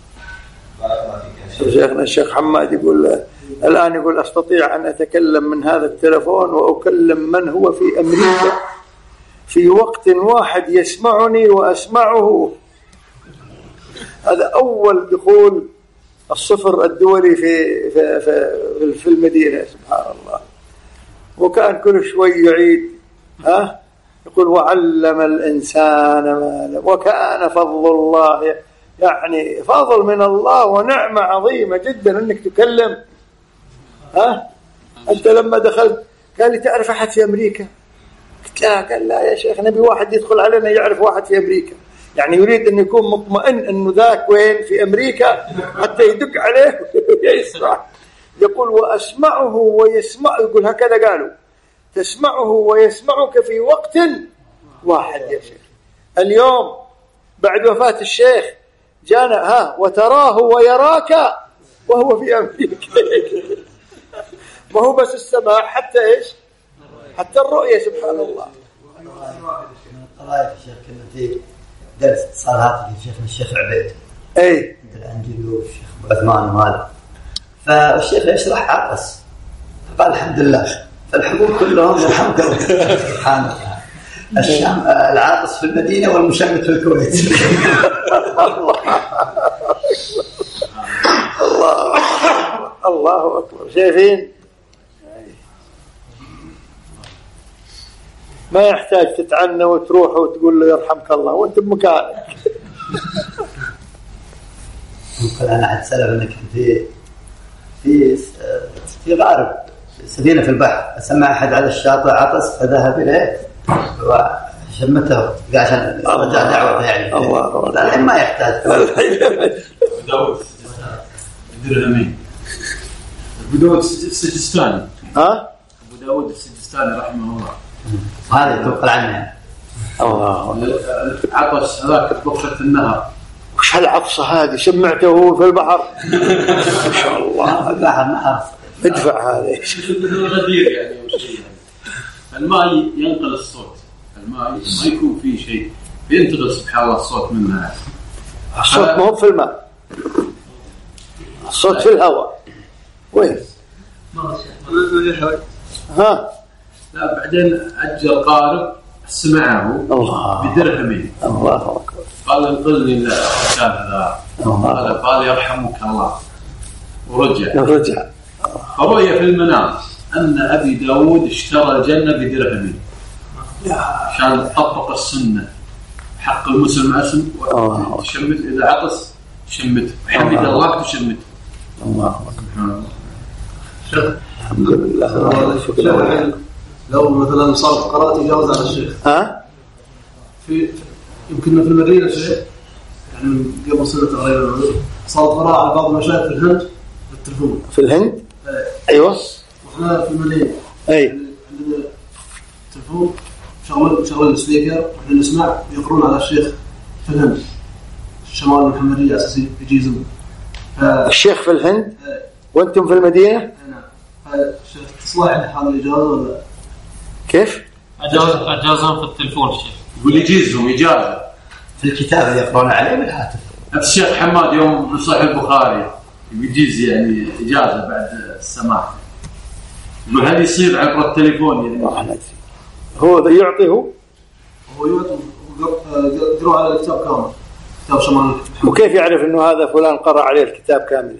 شيخنا الشيخ حماد يقول الآن يقول أستطيع أن أتكلم من هذا التلفون وأكلم من هو في أمريكا في وقت واحد يسمعني وأسمعه. هذا أول دخول الصفر الدولي في في في, في المدينة سبحان الله. وكان كل شوي يعيد ها يقول وعلم الإنسان ما لم وكان فضل الله يعني فضل من الله ونعمة عظيمة جدا أنك تكلم. ها أنت لما دخلت قال لي تعرف أحد في أمريكا؟ قلت لا. قال لا يا شيخ نبي واحد يدخل علينا يعرف واحد في أمريكا. يعني يريد أن يكون مطمئن أنه ذاك وين في أمريكا حتى يدق عليه ويسرع. يقول وأسمعه ويسمع، يقول هكذا قالوا تسمعه ويسمعك في وقت واحد يا شيخ. اليوم بعد وفاة الشيخ جانا ها وتراه ويراك وهو في أمريكا. ما هو بس السماع، حتى إيش، حتى الرؤية. سبحان الله. القضايا يا شيخ كنا في درس صالحات الشيخ الشيخ عبيد اي العنجلي والشيخ عثمان وهذا، فالشيخ يشرح عطس فقال الحمد لله فالحبوب كلهم يرحمك الله. سبحان الله. الشام العاطس في المدينة والمشمت في الكويت. الله الله أكبر. شايفين ما يحتاج تتعنى وتروح وتقول له يرحمك الله وانت بمكانك. قال أنا عاد سلف أنك في في في غارب سفينة في البحر، سمع أحد على الشاطئ عطس فذهب إليه وشمته عشان رجع دعوته يعني. الله الحين ما يحتاج. داود الدرهمي أبو داود السجستاني. ها أبو داود السجستاني رحمه الله هذا يتوقع عنه. الله عطس هذاك بخشة النهر. وش هالعطسة هذه سمعته في البحر؟ ما شاء الله. البحر نهر ادفع هذا غدير يعني أو شيء. الماء ينقل الصوت، الماء ما يكون فيه شيء ينتقل سبحان الله الصوت منها. الصوت ما هو في الماء، الصوت في الهواء. وين ها؟ لا بعدين أجر قارب سمعه الله بدرهمين. الله أكبر. قال انقلني الرجال هذا، قال قال يرحمك الله ورجع رجع. فرؤي في المنام أن أبي داود اشترى الجنة بدرهمين عشان تطبق السنة حق المسلم أسم وتشمت إذا عطس شمت حمد الله تشمت. الله أكبر. الحمد لله. لو مثلا صار قراءة يجاوز على الشيخ ها في يمكن في المدينة شيء يعني قبل سنة تقريبا صار قراءة على بعض المشايخ في الهند بالتلفون. في الهند؟ ايه. ايوه. واحنا في المدينة اي عندنا تلفون شغل شغل السبيكر نسمع يقرون على الشيخ في الهند الشمال المحمدية أساسي في جيزم. الشيخ في الهند ايه. وانتم في المدينة؟ نعم. الشيخ تصلح هذا الإجازة ولا كيف؟ أجازهم في التلفون الشيخ. يقول يجيزهم إجازة في الكتاب اللي يقرون عليه بالهاتف. الشيخ حماد يوم صحيح البخاري يجيز يعني إجازة بعد السماع. يقول هذا يصير عبر التليفون يعني. هو يعطيه هو يعطي يقرأ على الكتاب كامل كتاب شمال. وكيف يعرف إنه هذا فلان قرأ عليه الكتاب كاملا؟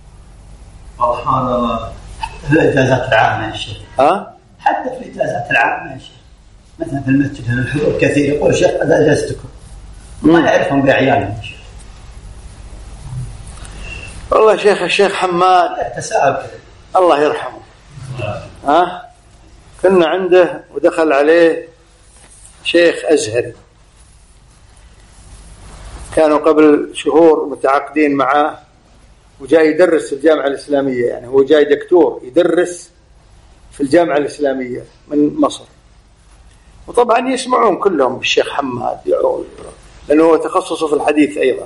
هذا الإجازات العامة يا شيخ. ها؟ حتى في الإجازات العامة يا شيخ مثلا في المسجد هنا الحضور كثير يقول الشيخ قد أجازتكم ما يعرفهم بأعيانهم يا شيخ. والله شيخ الشيخ حماد تساءل الله يرحمه. ها كنا عنده ودخل عليه شيخ أزهري كانوا قبل شهور متعاقدين معه وجاي يدرس في الجامعة الإسلامية، يعني هو جاي دكتور يدرس في الجامعة الإسلامية من مصر، وطبعا يسمعون كلهم بالشيخ حماد يعود لأنه هو تخصصه في الحديث أيضا.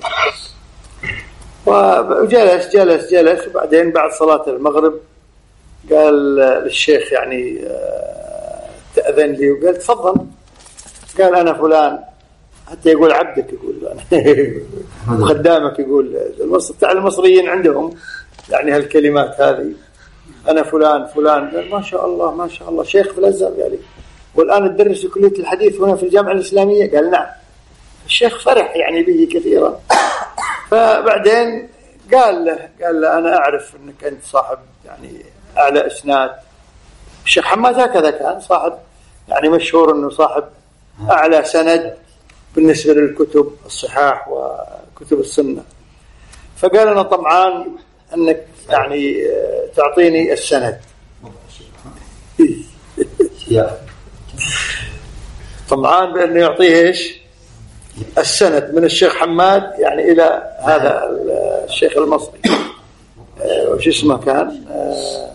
وجلس جلس جلس وبعدين بعد صلاة المغرب قال للشيخ يعني تأذن لي، وقال تفضل. قال أنا فلان، حتى يقول عبدك، يقول أنا خدامك، يقول المصر بتاع المصريين عندهم يعني هالكلمات هذه، أنا فلان فلان. قال ما شاء الله ما شاء الله شيخ في الأزهر. قال والآن تدرس في كلية الحديث هنا في الجامعة الإسلامية؟ قال نعم. الشيخ فرح يعني به كثيرا. فبعدين قال له قال له أنا أعرف أنك أنت صاحب يعني أعلى إسناد. الشيخ حماد هكذا كان صاحب يعني مشهور أنه صاحب أعلى سند بالنسبة للكتب الصحاح وكتب السنة. فقال أنا طمعان أنك يعني تعطيني السند. طمعان بأنه يعطيه إيش السند من الشيخ حماد يعني إلى هذا الشيخ المصري. وش اسمه كان آه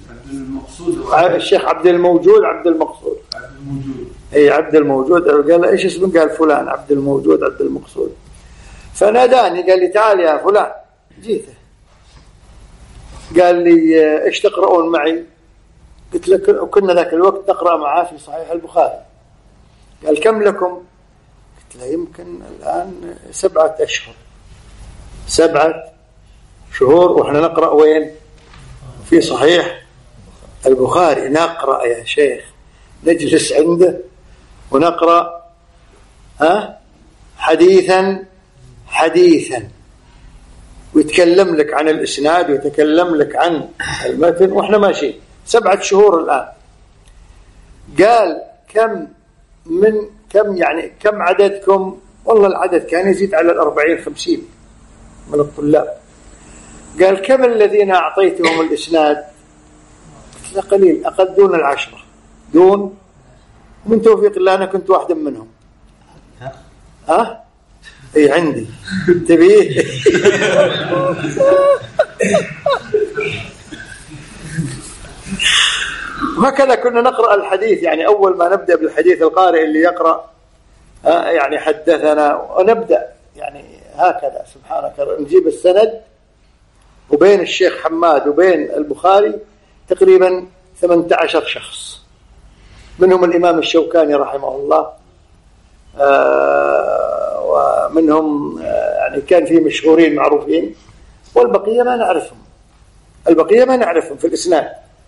الشيخ عبد الموجود عبد المقصود عبد الموجود اي عبد الموجود. قال ايش اسمه؟ قال فلان عبد الموجود عبد المقصود. فناداني قال لي تعال يا فلان. جيته قال لي ايش تقرؤون معي؟ قلت له كنا ذاك الوقت نقرأ معاه في صحيح البخاري. قال كم لكم؟ قلت له يمكن الآن سبعة أشهر سبعة شهور وإحنا نقرأ وين؟ في صحيح البخاري. نقرأ يا شيخ نجلس عنده ونقرأ ها حديثا حديثا ويتكلم لك عن الإسناد ويتكلم لك عن المتن وإحنا ماشيين سبعة شهور الآن. قال كم من كم يعني كم عددكم؟ والله العدد كان يزيد على الأربعين خمسين من الطلاب. قال كم الذين أعطيتهم الإسناد؟ قلت له قليل أقل دون العشرة دون من توفيق الله أنا كنت واحدا منهم. ها اي عندي تبيه وهكذا كنا نقرأ الحديث. يعني أول ما نبدأ بالحديث القارئ اللي يقرأ يعني حدثنا ونبدأ يعني هكذا سبحانك نجيب السند. وبين الشيخ حماد وبين البخاري تقريبا ثمانية عشر شخص منهم الإمام الشوكاني رحمه الله آه ومنهم آه يعني كان فيه مشهورين معروفين والبقية ما نعرفهم. البقية ما نعرفهم في الإسناد.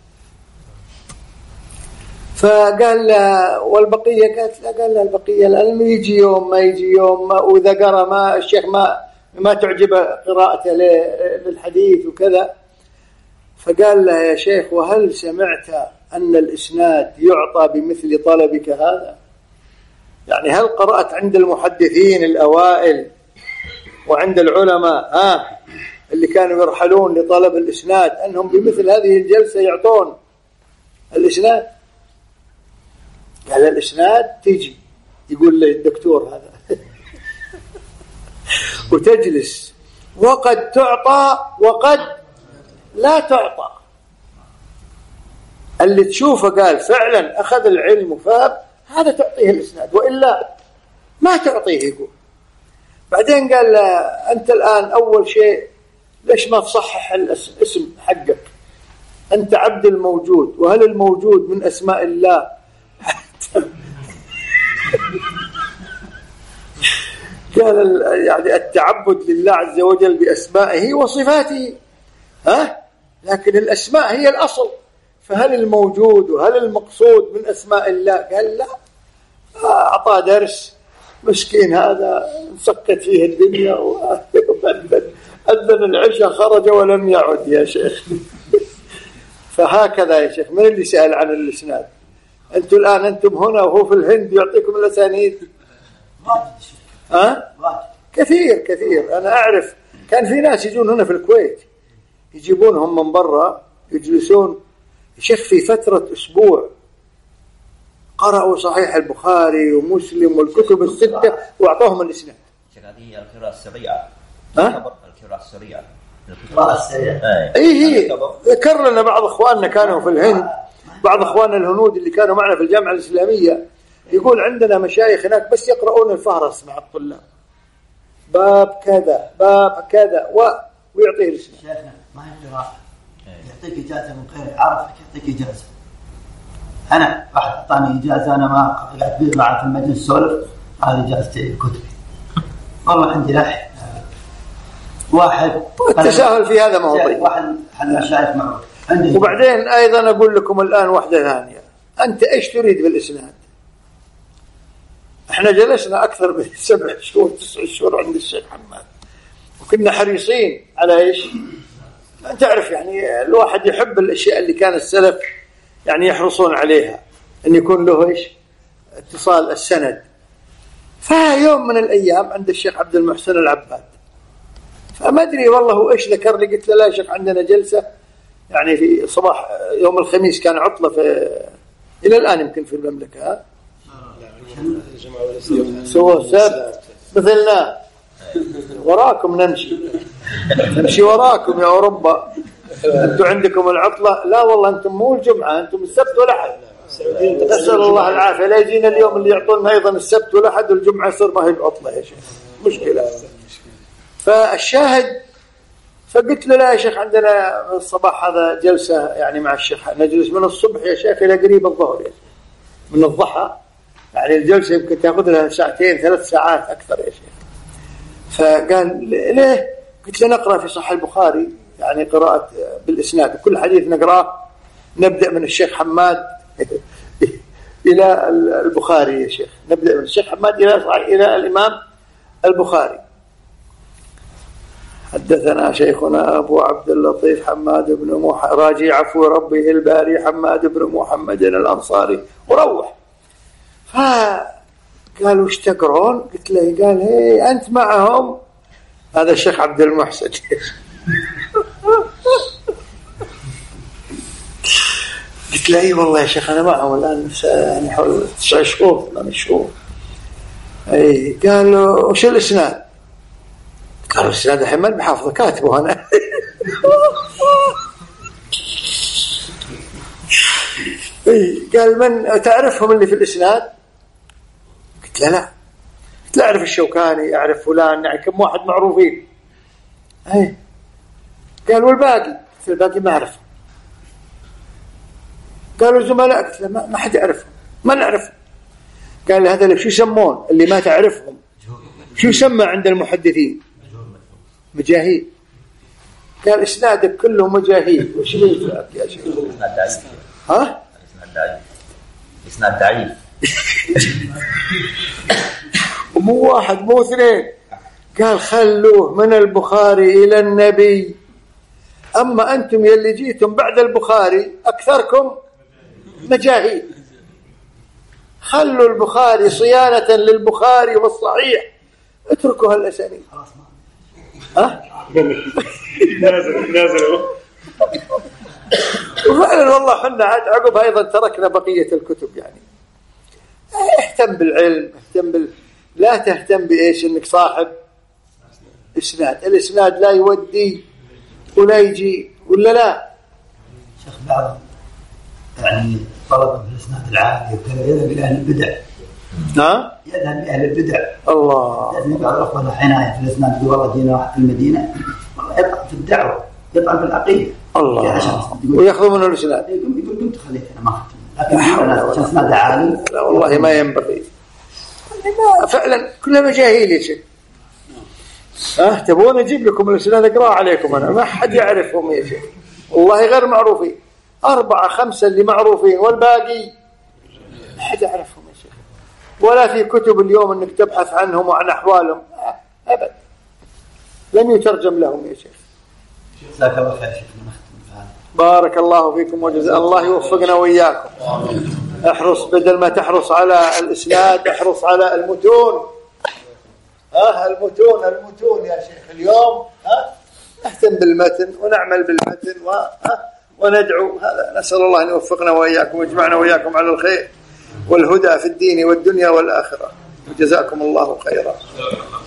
فقال والبقية قالت لا قال البقية لأنه يجي يوم ما يجي يوم ما وإذا قرأ ما الشيخ ما ما تعجب قراءته للحديث وكذا. فقال له يا شيخ وهل سمعت أن الإسناد يعطى بمثل طلبك هذا؟ يعني هل قرأت عند المحدثين الأوائل وعند العلماء آه اللي كانوا يرحلون لطلب الإسناد أنهم بمثل هذه الجلسة يعطون الإسناد؟ قال الإسناد تيجي يقول لي الدكتور هذا وتجلس وقد تعطى وقد لا تعطى. اللي تشوفه قال فعلا أخذ العلم وفهم هذا تعطيه الإسناد وإلا ما تعطيه. يقول بعدين قال أنت الآن أول شيء ليش ما تصحح الاسم حقك؟ أنت عبد الموجود وهل الموجود من أسماء الله؟ قال يعني التعبد لله عز وجل بأسمائه وصفاته ها لكن الأسماء هي الأصل. فهل الموجود وهل المقصود من أسماء الله؟ قال لا. أعطى درس مسكين هذا سكت فيه الدنيا وأذن أذن العشاء خرج ولم يعد يا شيخ. فهكذا يا شيخ. من اللي سأل عن الإسناد؟ أنتم الآن أنتم هنا وهو في الهند يعطيكم الأسانيد ها كثير كثير. أنا أعرف كان في ناس يجون هنا في الكويت يجيبونهم من برا يجلسون شيخ في فترة أسبوع قرأوا صحيح البخاري ومسلم والكتب الستة وأعطوهم الإسناد. هذه القراءة السريعة ها القراءة السريعة القراءة السريعة إيه ذكر لنا بعض إخواننا كانوا في الهند بعض إخواننا الهنود اللي كانوا معنا في الجامعة الإسلامية يقول عندنا مشايخ هناك بس يقرؤون الفهرس مع الطلاب باب كذا باب كذا و... ويعطيه الإسناد. شيخنا ما هي قراءة يعطيك إجازة من غير عرفك يعطيك إجازة. أنا واحد أعطاني إجازة أنا ما قاعد بيطلع في المجلس سولف هذه إجازتي كتبي والله عندي لح واحد التساهل في هذا ما هو طيب. واحد حل مشايخ معروف. وبعدين أيضا أقول لكم الآن واحدة ثانية. أنت إيش تريد بالإسناد؟ إحنا جلسنا أكثر من سبع شهور تسع شهور عند الشيخ حماد وكنا حريصين على إيش؟ أنت تعرف يعني الواحد يحب الأشياء اللي كان السلف يعني يحرصون عليها أن يكون له إيش؟ اتصال السند. فيوم من الأيام عند الشيخ عبد المحسن العباد فما أدري والله هو إيش ذكر لي. قلت له لا شيخ عندنا جلسة يعني في صباح يوم الخميس كان عطلة في إلى الآن يمكن في المملكة سوى السبت مثلنا وراكم نمشي نمشي وراكم يا أوروبا أنتم عندكم العطلة؟ لا والله أنتم مو الجمعة، أنتم السبت والأحد. نسأل الله العافية. لا يجينا اليوم اللي يعطونا أيضا السبت والأحد والجمعة يصير ما هي العطلة يا شيخ، مشكلة. فالشاهد، فقلت له لا يا شيخ عندنا الصباح هذا جلسة يعني مع الشيخ، نجلس من الصبح يا شيخ إلى قريب الظهر يا شيخ، من الضحى يعني الجلسة يمكن تأخذ لها ساعتين ثلاث ساعات أكثر يا شيخ. فقال ليه؟ قلت له نقرأ في صحيح البخاري يعني قراءة بالإسناد، كل حديث نقرأه نبدأ من الشيخ حماد إلى البخاري يا شيخ، نبدأ من الشيخ حماد إلى إلى الإمام البخاري. حدثنا شيخنا أبو عبد اللطيف حماد بن مح... راجي عفو ربه الباري حماد بن محمد الأنصاري، وروح. فقالوا ايش تقرون؟ قلت له، قال هي أنت معهم؟ هذا الشيخ عبد المحسن. قلت له اي والله يا شيخ انا معهم الان يعني حول تسع شهور ثمان شهور. اي قالوا وش الاسناد؟ قالوا الاسناد الحين ما بحافظه كاتبه انا. اي قال من تعرفهم اللي في الاسناد؟ قلت له لا. قلت له اعرف الشوكاني، اعرف فلان، يعني كم واحد معروفين. اي قال والباقي؟ قلت له الباقي ما اعرفه. قالوا زملاء؟ قلت له ما, ما حد يعرفهم، ما نعرفهم. قال هذا اللي شو يسمون اللي ما تعرفهم؟ شو يسمى عند المحدثين؟ مجاهيل. قال اسنادك كله مجاهيل، وش ينفعك يا شيخ؟ اسناد ضعيف. ها؟ اسناد ضعيف. اسناد ضعيف. ومو واحد مو اثنين. قال خلوه من البخاري إلى النبي، أما أنتم يلي جيتم بعد البخاري أكثركم مجاهيل. خلوا البخاري صيانة للبخاري والصحيح، اتركوا هالأسانيد. ها؟ نازل نازل. وفعلا والله حنا عاد عقب أيضا تركنا بقية الكتب. يعني اهتم بالعلم، اهتم بال... لا تهتم بإيش إنك صاحب إسناد. الإسناد لا يودي ولا يجي ولا لا. شيخ بعض يعني طلب في الإسناد العالي وكذا يذهب إلى أهل البدع. نعم. يذهب إلى أهل البدع. الله. يعني بعض الأخوة عناية في الإسناد يقول والله جينا واحد في المدينة والله يطعن في الدعوة، يطعن في العقيدة. الله. ويأخذ منه الإسناد. يقول يقول قمت خليك أنا ما أخذت. لكن أنا عشان إسناد عالي. لا والله ما ينبغي. ما فعلا كلها مجاهيل يا شيخ. ها تبون أجيب لكم الإسناد أقرأ عليكم أنا، ما حد يعرفهم يا شيخ، والله غير معروفين. أربعة خمسة اللي معروفين والباقي ما حد يعرفهم يا شيخ. ولا في كتب اليوم أنك تبحث عنهم وعن أحوالهم أبدا، لم يترجم لهم يا شيخ. جزاك الله خير شيخنا. بارك الله فيكم وجزاء الله يوفقنا وإياكم. احرص بدل ما تحرص على الإسناد احرص على المتون. ها المتون المتون يا شيخ اليوم. ها نهتم بالمتن ونعمل بالمتن و... وندعو. هذا نسأل الله أن يوفقنا وإياكم ويجمعنا وإياكم على الخير والهدى في الدين والدنيا والآخرة. وجزاكم الله خيرا.